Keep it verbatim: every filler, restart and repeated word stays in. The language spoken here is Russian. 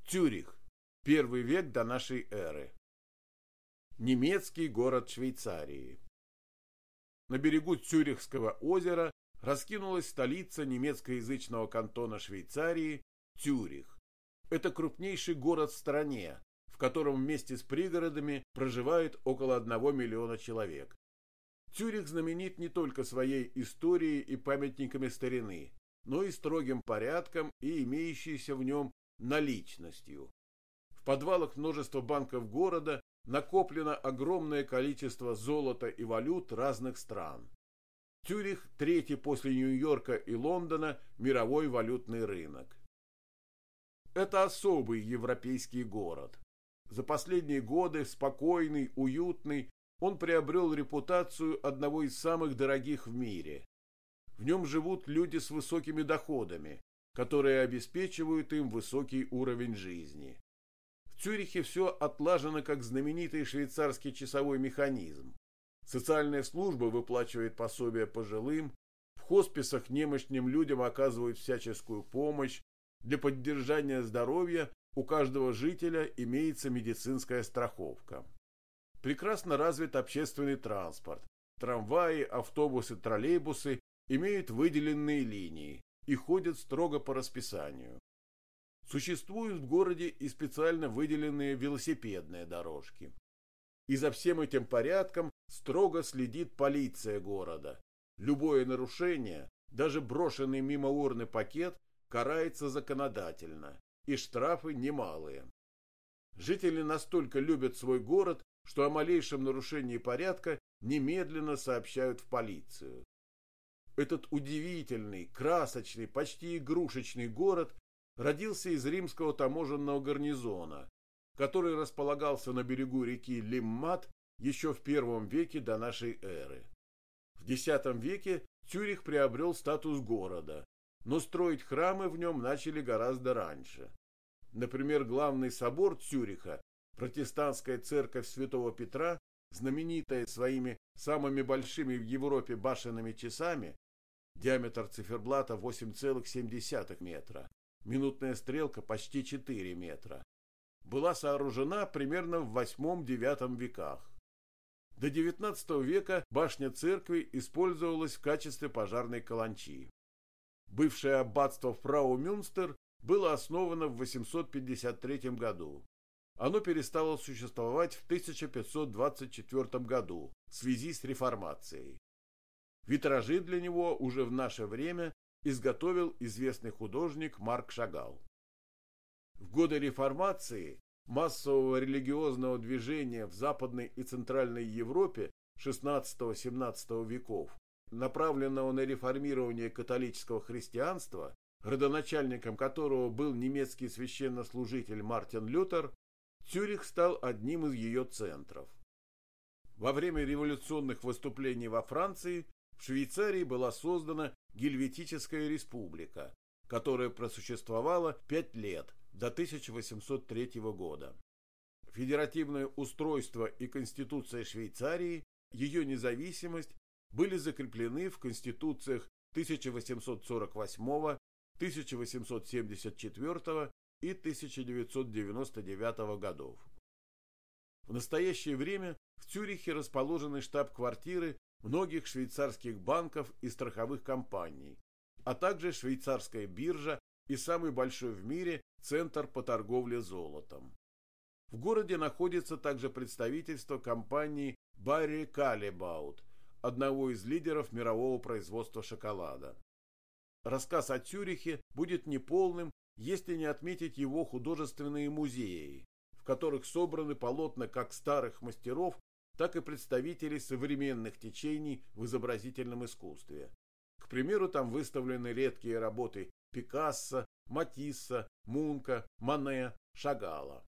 Цюрих. Первый век до нашей эры. Немецкий город Швейцарии. На берегу Цюрихского озера раскинулась столица немецкоязычного кантона Швейцарии Цюрих. Это крупнейший город в стране, в котором вместе с пригородами проживает около одного миллиона человек. Цюрих знаменит не только своей историей и памятниками старины, но и строгим порядком и имеющейся в нем наличностью. В подвалах множества банков города накоплено огромное количество золота и валют разных стран. Цюрих – третий после Нью-Йорка и Лондона мировой валютный рынок. Это особый европейский город. За последние годы спокойный, уютный, он приобрел репутацию одного из самых дорогих в мире. В нем живут люди с высокими доходами, которые обеспечивают им высокий уровень жизни. В Цюрихе все отлажено как знаменитый швейцарский часовой механизм. Социальная служба выплачивает пособия пожилым, в хосписах немощным людям оказывают всяческую помощь, для поддержания здоровья у каждого жителя имеется медицинская страховка. Прекрасно развит общественный транспорт. Трамваи, автобусы, троллейбусы имеют выделенные линии и ходят строго по расписанию. Существуют в городе и специально выделенные велосипедные дорожки. И за всем этим порядком строго следит полиция города. Любое нарушение, даже брошенный мимо урны пакет, карается законодательно, и штрафы немалые. Жители настолько любят свой город, что о малейшем нарушении порядка немедленно сообщают в полицию. Этот удивительный, красочный, почти игрушечный город родился из римского таможенного гарнизона, который располагался на берегу реки Лиммат еще в первом веке до нашей эры. В десятом веке Цюрих приобрел статус города, но строить храмы в нем начали гораздо раньше. Например, главный собор Цюриха, протестантская церковь Святого Петра, знаменитая своими самыми большими в Европе башенными часами, диаметр циферблата восемь целых семь десятых метра, минутная стрелка почти четыре метра, была сооружена примерно в восьмом-девятом веках. До девятнадцатого века башня церкви использовалась в качестве пожарной каланчи. Бывшее аббатство Фрау-Мюнстер было основано в восемьсот пятьдесят третьем году. Оно перестало существовать в тысяча пятьсот двадцать четвёртом году в связи с реформацией. Витражи для него уже в наше время изготовил известный художник Марк Шагал. В годы реформации массового религиозного движения в Западной и Центральной Европе шестнадцатого-семнадцатого веков, направленного на реформирование католического христианства, родоначальником которого был немецкий священнослужитель Мартин Лютер, Цюрих стал одним из ее центров. Во время революционных выступлений во Франции в Швейцарии была создана Гельветическая республика, которая просуществовала пять лет, до тысяча восемьсот третьего года. Федеративное устройство и Конституция Швейцарии, ее независимость были закреплены в конституциях тысяча восемьсот сорок восьмого, тысяча восемьсот семьдесят четвёртого и тысяча девятьсот девяносто девятого годов. В настоящее время в Цюрихе расположены штаб-квартиры многих швейцарских банков и страховых компаний, а также швейцарская биржа и самый большой в мире центр по торговле золотом. В городе находится также представительство компании Barry Callebaut, одного из лидеров мирового производства шоколада. Рассказ о Цюрихе будет неполным, если не отметить его художественные музеи, в которых собраны полотна как старых мастеров, так и представителей современных течений в изобразительном искусстве. К примеру, там выставлены редкие работы Пикассо, Матисса, Мунка, Мане, Шагала.